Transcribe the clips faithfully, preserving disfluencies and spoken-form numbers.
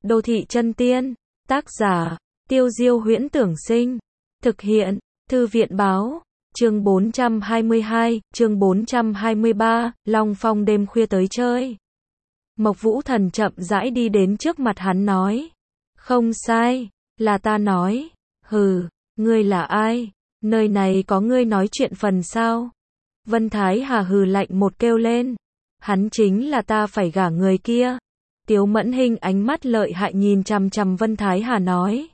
Đô thị chân tiên, tác giả, Tiêu Diêu Huyễn Tưởng Sinh, thực hiện, Thư viện Báo, chương bốn trăm hai mươi hai, chương bốn trăm hai mươi ba, Long Phong đêm khuya tới chơi. Mộc Vũ Thần chậm rãi đi đến trước mặt hắn nói, không sai, là ta nói, hừ, ngươi là ai, nơi này có ngươi nói chuyện phần sao? Vân Thái Hà hừ lạnh một kêu lên, hắn chính là ta phải gả người kia. Tiếu Mẫn Hinh ánh mắt lợi hại nhìn chằm chằm Vân Thái Hà nói.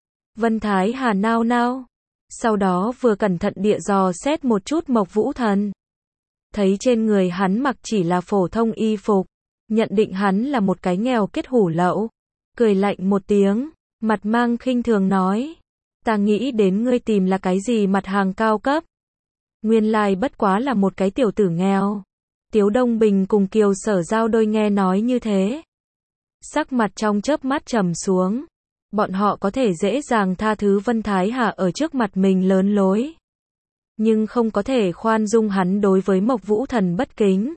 Vân Thái Hà nao nao, sau đó vừa cẩn thận địa dò xét một chút Mộc Vũ Thần. Thấy trên người hắn mặc chỉ là phổ thông y phục, nhận định hắn là một cái nghèo kết hủ lậu, cười lạnh một tiếng, mặt mang khinh thường nói, ta nghĩ đến ngươi tìm là cái gì mặt hàng cao cấp. Nguyên lai bất quá là một cái tiểu tử nghèo. Tiếu Đông Bình cùng Kiều Sở Giao đôi nghe nói như thế, sắc mặt trong chớp mắt trầm xuống. Bọn họ có thể dễ dàng tha thứ Vân Thái Hà ở trước mặt mình lớn lối, nhưng không có thể khoan dung hắn đối với Mộc Vũ Thần bất kính.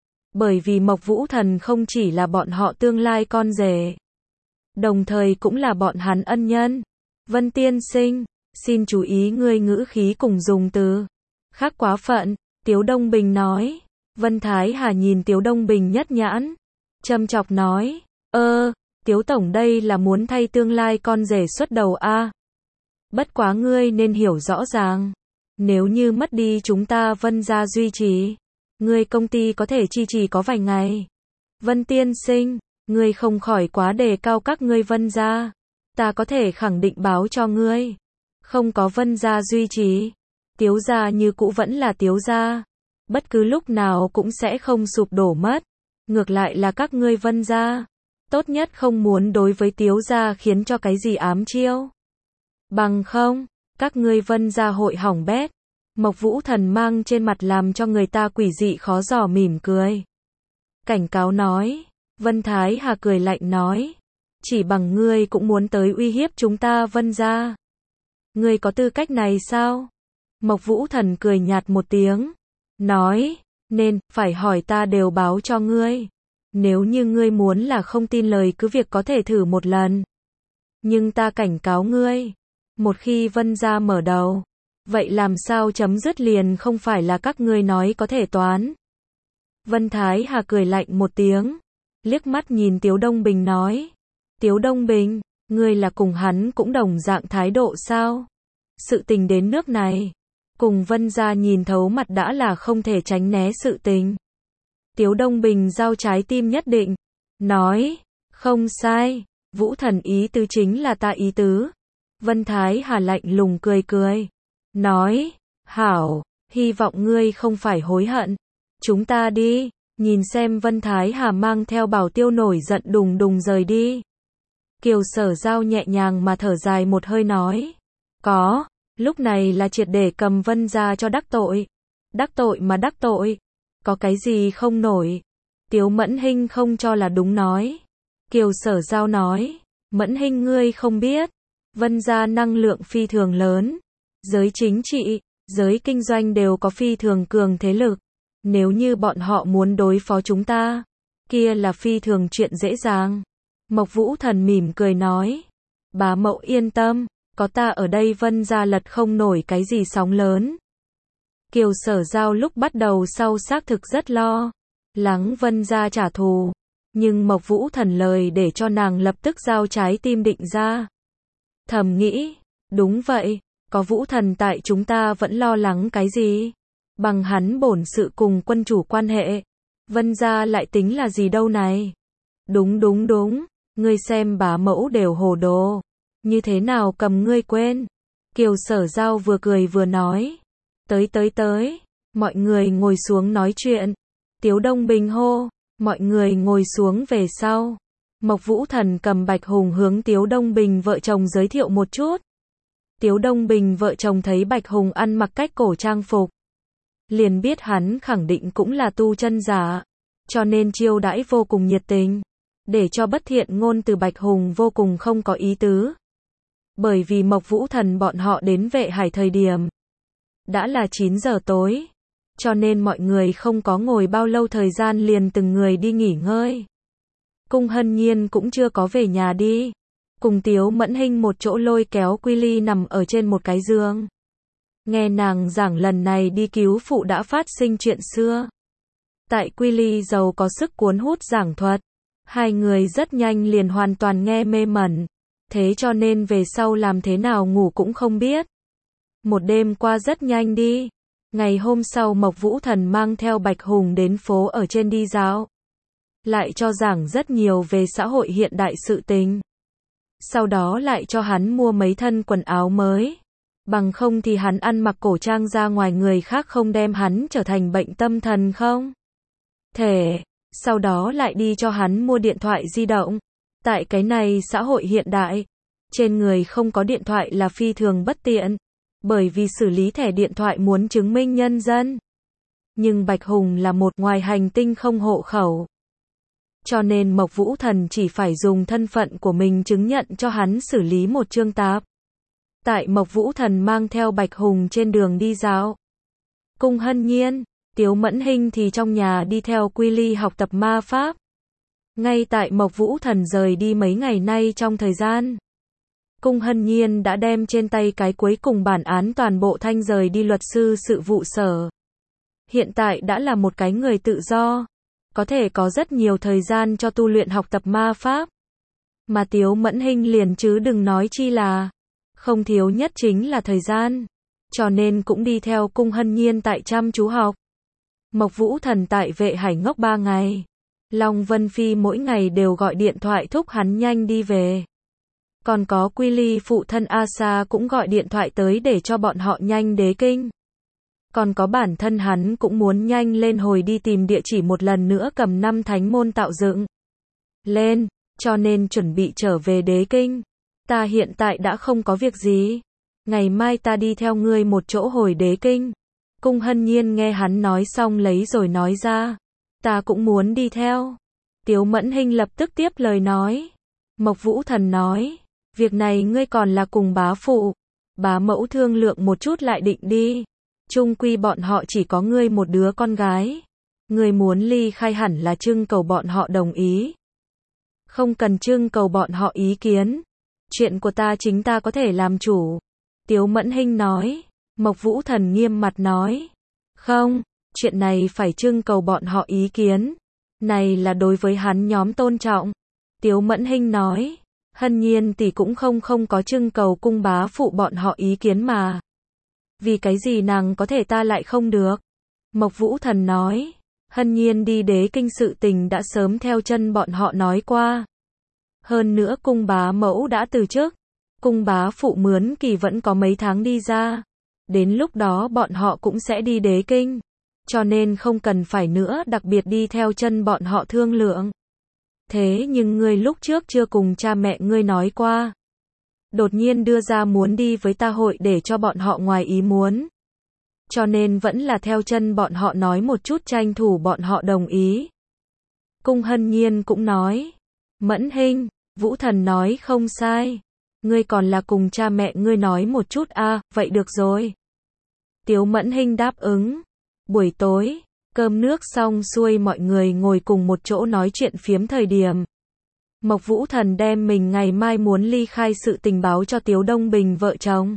Bởi vì Mộc Vũ Thần không chỉ là bọn họ tương lai con rể, đồng thời cũng là bọn hắn ân nhân. Vân tiên sinh, xin chú ý ngươi ngữ khí cùng dùng từ, khác quá phận, Tiếu Đông Bình nói. Vân Thái Hà nhìn Tiếu Đông Bình nhất nhãn, châm chọc nói, ơ, Tiếu Tổng đây là muốn thay tương lai con rể xuất đầu a. Bất quá ngươi nên hiểu rõ ràng, nếu như mất đi chúng ta Vân gia duy trì, ngươi công ty có thể chi trì có vài ngày. Vân tiên sinh, ngươi không khỏi quá đề cao các ngươi Vân gia, ta có thể khẳng định báo cho ngươi, không có Vân gia duy trì, Tiếu gia như cũ vẫn là Tiếu gia, bất cứ lúc nào cũng sẽ không sụp đổ mất. Ngược lại là các ngươi Vân gia, tốt nhất không muốn đối với Tiếu gia khiến cho cái gì ám chiêu. Bằng không, các ngươi Vân gia hội hỏng bét. Mộc Vũ Thần mang trên mặt làm cho người ta quỷ dị khó dò mỉm cười, cảnh cáo nói. Vân Thái Hà cười lạnh nói, chỉ bằng ngươi cũng muốn tới uy hiếp chúng ta Vân gia. Ngươi có tư cách này sao? Mộc Vũ Thần cười nhạt một tiếng, nói, nên, phải hỏi ta đều báo cho ngươi. Nếu như ngươi muốn là không tin lời cứ việc có thể thử một lần. Nhưng ta cảnh cáo ngươi, một khi Vân gia mở đầu, vậy làm sao chấm dứt liền không phải là các ngươi nói có thể toán. Vân Thái Hà cười lạnh một tiếng, liếc mắt nhìn Tiếu Đông Bình nói, Tiếu Đông Bình, ngươi là cùng hắn cũng đồng dạng thái độ sao? Sự tình đến nước này, cùng Vân gia nhìn thấu mặt đã là không thể tránh né sự tình. Tiếu Đông Bình giao trái tim nhất định, nói, không sai, Vũ Thần ý tứ chính là ta ý tứ. Vân Thái Hà lạnh lùng cười cười, nói, hảo, hy vọng ngươi không phải hối hận. Chúng ta đi, nhìn xem. Vân Thái Hà mang theo Bảo Tiêu nổi giận đùng đùng rời đi. Kiều Sở Giao nhẹ nhàng mà thở dài một hơi nói, có, lúc này là triệt để cầm Vân gia cho đắc tội. Đắc tội mà đắc tội, có cái gì không nổi. Tiếu Mẫn Hinh không cho là đúng nói. Kiều Sở Giao nói, Mẫn Hinh ngươi không biết, Vân gia năng lượng phi thường lớn, giới chính trị, giới kinh doanh đều có phi thường cường thế lực. Nếu như bọn họ muốn đối phó chúng ta, kia là phi thường chuyện dễ dàng. Mộc Vũ Thần mỉm cười nói, bá mẫu yên tâm, có ta ở đây Vân gia lật không nổi cái gì sóng lớn. Kiều Sở Giao lúc bắt đầu sau xác thực rất lo lắng Vân gia trả thù, nhưng Mộc Vũ Thần lời để cho nàng lập tức giao trái tim định ra. Thầm nghĩ, đúng vậy, có Vũ Thần tại chúng ta vẫn lo lắng cái gì? Bằng hắn bổn sự cùng quân chủ quan hệ, Vân gia lại tính là gì đâu này? Đúng đúng đúng, ngươi xem bá mẫu đều hồ đồ, như thế nào cầm ngươi quên? Kiều Sở Giao vừa cười vừa nói, tới tới tới, mọi người ngồi xuống nói chuyện. Tiếu Đông Bình hô, mọi người ngồi xuống về sau. Mộc Vũ Thần cầm Bạch Hùng hướng Tiếu Đông Bình vợ chồng giới thiệu một chút. Tiếu Đông Bình vợ chồng thấy Bạch Hùng ăn mặc cách cổ trang phục, liền biết hắn khẳng định cũng là tu chân giả, cho nên chiêu đãi vô cùng nhiệt tình, để cho bất thiện ngôn từ Bạch Hùng vô cùng không có ý tứ. Bởi vì Mộc Vũ Thần bọn họ đến Vệ Hải thời điểm đã là chín giờ tối, cho nên mọi người không có ngồi bao lâu thời gian liền từng người đi nghỉ ngơi. Cung Hân Nhiên cũng chưa có về nhà đi. Cùng Tiếu Mẫn Hinh một chỗ lôi kéo Quy Ly nằm ở trên một cái giường. Nghe nàng giảng lần này đi cứu phụ đã phát sinh chuyện xưa. Tại Quy Ly giàu có sức cuốn hút giảng thuật. Hai người rất nhanh liền hoàn toàn nghe mê mẩn. Thế cho nên về sau làm thế nào ngủ cũng không biết. Một đêm qua rất nhanh đi. Ngày hôm sau Mộc Vũ Thần mang theo Bạch Hùng đến phố ở trên đi dạo. Lại cho giảng rất nhiều về xã hội hiện đại sự tình. Sau đó lại cho hắn mua mấy thân quần áo mới. Bằng không thì hắn ăn mặc cổ trang ra ngoài người khác không đem hắn trở thành bệnh tâm thần không? Thể. Sau đó lại đi cho hắn mua điện thoại di động. Tại cái này xã hội hiện đại, trên người không có điện thoại là phi thường bất tiện. Bởi vì xử lý thẻ điện thoại muốn chứng minh nhân dân. Nhưng Bạch Hùng là một ngoài hành tinh không hộ khẩu. Cho nên Mộc Vũ Thần chỉ phải dùng thân phận của mình chứng nhận cho hắn xử lý một chương tạp. Tại Mộc Vũ Thần mang theo Bạch Hùng trên đường đi dạo. Cung Hân Nhiên, Tiếu Mẫn Hinh thì trong nhà đi theo Quy Ly học tập ma pháp. Ngay tại Mộc Vũ Thần rời đi mấy ngày nay trong thời gian. Cung Hân Nhiên đã đem trên tay cái cuối cùng bản án toàn bộ thanh rời đi luật sư sự vụ sở. Hiện tại đã là một cái người tự do. Có thể có rất nhiều thời gian cho tu luyện học tập ma pháp. Mà Tiếu Mẫn Hinh liền chứ đừng nói chi là. Không thiếu nhất chính là thời gian. Cho nên cũng đi theo Cung Hân Nhiên tại chăm chú học. Mộc Vũ Thần tại Vệ Hải ngốc ba ngày. Long Vân Phi mỗi ngày đều gọi điện thoại thúc hắn nhanh đi về. Còn có Quy Ly phụ thân Asa cũng gọi điện thoại tới để cho bọn họ nhanh đế kinh. Còn có bản thân hắn cũng muốn nhanh lên hồi đi tìm địa chỉ một lần nữa cầm năm thánh môn tạo dựng. Lên, cho nên chuẩn bị trở về đế kinh. Ta hiện tại đã không có việc gì. Ngày mai ta đi theo ngươi một chỗ hồi đế kinh. Cung Hân Nhiên nghe hắn nói xong lấy rồi nói ra. Ta cũng muốn đi theo. Tiếu Mẫn Hinh lập tức tiếp lời nói. Mộc Vũ Thần nói. Việc này ngươi còn là cùng bá phụ. Bá mẫu thương lượng một chút lại định đi. Chung quy bọn họ chỉ có ngươi một đứa con gái. Ngươi muốn ly khai hẳn là trưng cầu bọn họ đồng ý. Không cần trưng cầu bọn họ ý kiến. Chuyện của ta chính ta có thể làm chủ. Tiếu Mẫn Hinh nói. Mộc Vũ Thần nghiêm mặt nói. Không, chuyện này phải trưng cầu bọn họ ý kiến. Này là đối với hắn nhóm tôn trọng. Tiếu Mẫn Hinh nói. Hân Nhiên tỷ cũng không không có trưng cầu cung bá phụ bọn họ ý kiến mà. Vì cái gì nàng có thể ta lại không được? Mộc Vũ Thần nói. Hân Nhiên đi đế kinh sự tình đã sớm theo chân bọn họ nói qua. Hơn nữa cung bá mẫu đã từ chức. Cung bá phụ mướn kỳ vẫn có mấy tháng đi ra. Đến lúc đó bọn họ cũng sẽ đi đế kinh. Cho nên không cần phải nữa đặc biệt đi theo chân bọn họ thương lượng. Thế nhưng ngươi lúc trước chưa cùng cha mẹ ngươi nói qua. Đột nhiên đưa ra muốn đi với ta hội để cho bọn họ ngoài ý muốn. Cho nên vẫn là theo chân bọn họ nói một chút tranh thủ bọn họ đồng ý. Cung Hân Nhiên cũng nói. Mẫn Hinh, Vũ Thần nói không sai. Ngươi còn là cùng cha mẹ ngươi nói một chút a, à, vậy được rồi. Tiếu Mẫn Hinh đáp ứng. Buổi tối, cơm nước xong xuôi mọi người ngồi cùng một chỗ nói chuyện phiếm thời điểm. Mộc Vũ Thần đem mình ngày mai muốn ly khai sự tình báo cho Tiếu Đông Bình vợ chồng.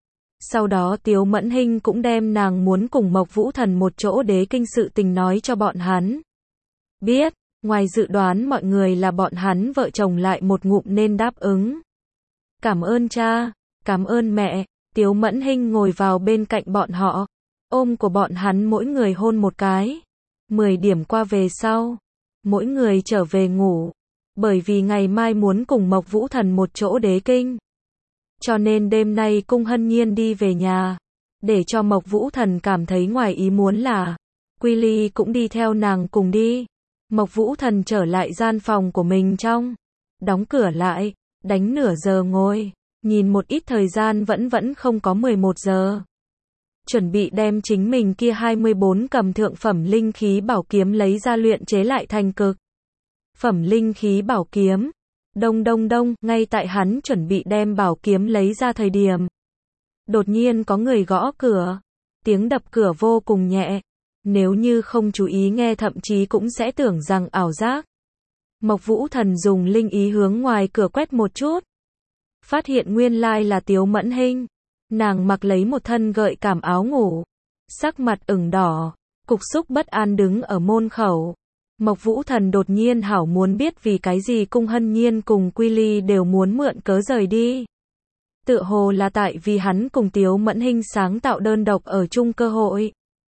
Sau đó Tiếu Mẫn Hinh cũng đem nàng muốn cùng Mộc Vũ Thần một chỗ đế kinh sự tình nói cho bọn hắn. Biết, ngoài dự đoán mọi người là bọn hắn vợ chồng lại một ngụm nên đáp ứng. Cảm ơn cha, cảm ơn mẹ. Tiếu Mẫn Hinh ngồi vào bên cạnh bọn họ. Ôm của bọn hắn mỗi người hôn một cái. Mười điểm qua về sau. Mỗi người trở về ngủ. Bởi vì ngày mai muốn cùng Mộc Vũ Thần một chỗ đế kinh. Cho nên đêm nay Cung Hân Nhiên đi về nhà. Để cho Mộc Vũ Thần cảm thấy ngoài ý muốn là. Quy Ly cũng đi theo nàng cùng đi. Mộc Vũ Thần trở lại gian phòng của mình trong. Đóng cửa lại. Đánh nửa giờ ngồi. Nhìn một ít thời gian vẫn vẫn không có mười một giờ. Chuẩn bị đem chính mình kia hai mươi bốn cầm thượng phẩm linh khí bảo kiếm lấy ra luyện chế lại thành cực phẩm linh khí bảo kiếm. Đông đông đông, ngay tại hắn chuẩn bị đem bảo kiếm lấy ra thời điểm. Đột nhiên có người gõ cửa. Tiếng đập cửa vô cùng nhẹ. Nếu như không chú ý nghe thậm chí cũng sẽ tưởng rằng ảo giác. Mộc Vũ Thần dùng linh ý hướng ngoài cửa quét một chút. Phát hiện nguyên lai là Tiếu Mẫn Hinh. Nàng mặc lấy một thân gợi cảm áo ngủ. Sắc mặt ửng đỏ, cục xúc bất an đứng ở môn khẩu. Mộc Vũ Thần đột nhiên hảo muốn biết vì cái gì Cung Hân Nhiên cùng Quy Ly đều muốn mượn cớ rời đi. Tựa hồ là tại vì hắn cùng Tiếu Mẫn Hinh sáng tạo đơn độc ở chung cơ hội.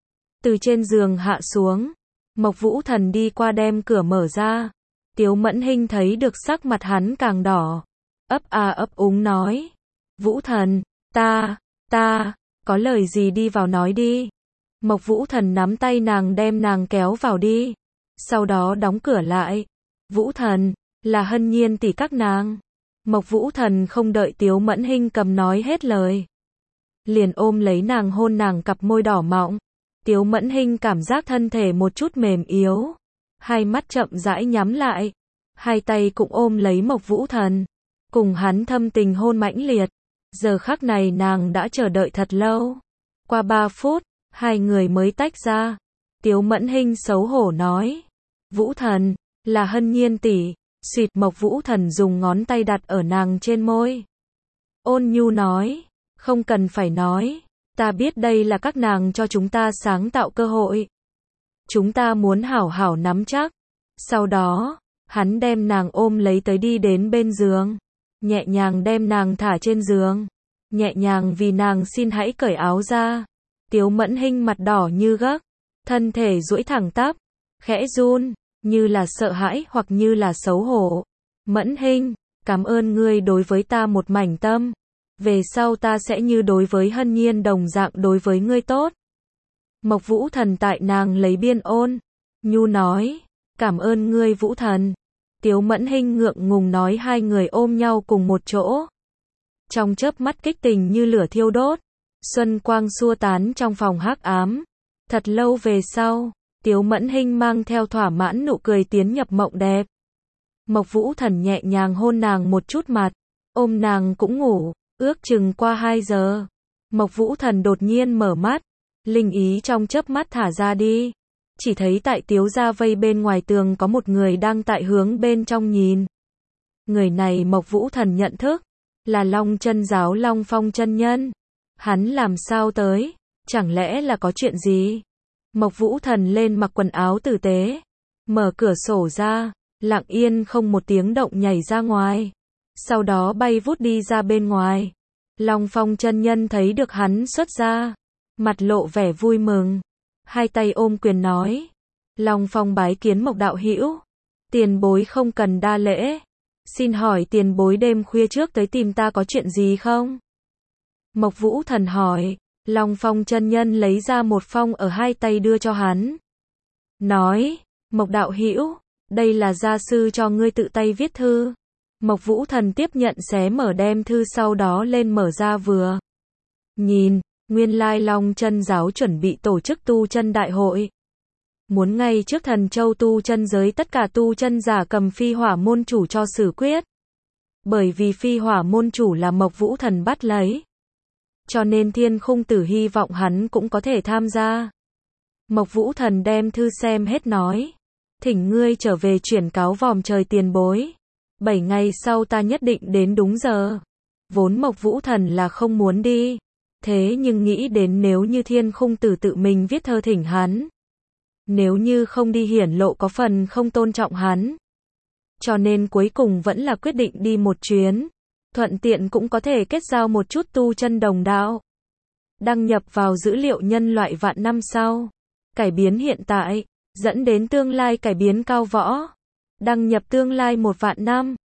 Từ trên giường hạ xuống, Mộc Vũ Thần đi qua đem cửa mở ra. Tiếu Mẫn Hinh thấy được sắc mặt hắn càng đỏ. Ấp a ấp úng nói. Vũ Thần, ta, ta, có lời gì đi vào nói đi. Mộc Vũ Thần nắm tay nàng đem nàng kéo vào đi. Sau đó đóng cửa lại. Vũ Thần, là Hân Nhiên tỷ các nàng. Mộc Vũ Thần không đợi Tiếu Mẫn Hinh cầm nói hết lời. Liền ôm lấy nàng hôn nàng cặp môi đỏ mọng. Tiếu Mẫn Hinh cảm giác thân thể một chút mềm yếu. Hai mắt chậm rãi nhắm lại. Hai tay cũng ôm lấy Mộc Vũ Thần. Cùng hắn thâm tình hôn mãnh liệt. Giờ khắc này nàng đã chờ đợi thật lâu. Qua ba phút, hai người mới tách ra. Tiếu Mẫn Hinh xấu hổ nói. Vũ Thần, là Hân Nhiên tỷ. Xuyệt. Mộc Vũ Thần dùng ngón tay đặt ở nàng trên môi. Ôn nhu nói. Không cần phải nói. Ta biết đây là các nàng cho chúng ta sáng tạo cơ hội. Chúng ta muốn hảo hảo nắm chắc. Sau đó, hắn đem nàng ôm lấy tới đi đến bên giường. Nhẹ nhàng đem nàng thả trên giường. Nhẹ nhàng vì nàng xin hãy cởi áo ra. Tiếu Mẫn Hinh mặt đỏ như gấc. Thân thể duỗi thẳng tắp. Khẽ run. Như là sợ hãi hoặc như là xấu hổ. Mẫn Hinh, cảm ơn ngươi đối với ta một mảnh tâm. Về sau ta sẽ như đối với Hân Nhiên đồng dạng đối với ngươi tốt. Mộc Vũ Thần tại nàng lấy biên ôn. Nhu nói. Cảm ơn ngươi Vũ Thần. Tiếu Mẫn Hinh ngượng ngùng nói hai người ôm nhau cùng một chỗ. Trong chớp mắt kích tình như lửa thiêu đốt. Xuân quang xua tán trong phòng hắc ám. Thật lâu về sau, Tiếu Mẫn Hinh mang theo thỏa mãn nụ cười tiến nhập mộng đẹp. Mộc Vũ Thần nhẹ nhàng hôn nàng một chút mặt. Ôm nàng cũng ngủ. Ước chừng qua hai giờ. Mộc Vũ Thần đột nhiên mở mắt. Linh ý trong chớp mắt thả ra đi. Chỉ thấy tại Tiếu gia vây bên ngoài tường có một người đang tại hướng bên trong nhìn. Người này Mộc Vũ Thần nhận thức. Là Long Chân Giáo Long Phong chân nhân. Hắn làm sao tới? Chẳng lẽ là có chuyện gì? Mộc Vũ Thần lên mặc quần áo tử tế. Mở cửa sổ ra. Lặng yên không một tiếng động nhảy ra ngoài. Sau đó bay vút đi ra bên ngoài. Long Phong chân nhân thấy được hắn xuất ra. Mặt lộ vẻ vui mừng. Hai tay ôm quyền nói. Long Phong bái kiến Mộc đạo hữu. Tiền bối không cần đa lễ. Xin hỏi tiền bối đêm khuya trước tới tìm ta có chuyện gì không? Mộc Vũ Thần hỏi. Long Phong chân nhân lấy ra một phong ở hai tay đưa cho hắn. Nói. Mộc đạo hữu, đây là gia sư cho ngươi tự tay viết thư. Mộc Vũ Thần tiếp nhận xé mở đem thư sau đó lên mở ra vừa. Nhìn, nguyên lai Long Chân Giáo chuẩn bị tổ chức tu chân đại hội. Muốn ngay trước Thần Châu tu chân giới tất cả tu chân giả cầm phi hỏa môn chủ cho xử quyết. Bởi vì phi hỏa môn chủ là Mộc Vũ Thần bắt lấy. Cho nên Thiên Khung Tử hy vọng hắn cũng có thể tham gia. Mộc Vũ Thần đem thư xem hết nói. Thỉnh ngươi trở về chuyển cáo vòm trời tiền bối. Bảy ngày sau ta nhất định đến đúng giờ. Vốn Mộc Vũ Thần là không muốn đi. Thế nhưng nghĩ đến nếu như Thiên Khung Tử tự mình viết thơ thỉnh hắn. Nếu như không đi hiển lộ có phần không tôn trọng hắn. Cho nên cuối cùng vẫn là quyết định đi một chuyến. Thuận tiện cũng có thể kết giao một chút tu chân đồng đạo. Đăng nhập vào dữ liệu nhân loại vạn năm sau. Cải biến hiện tại. Dẫn đến tương lai cải biến cao võ. Đăng nhập tương lai một vạn năm.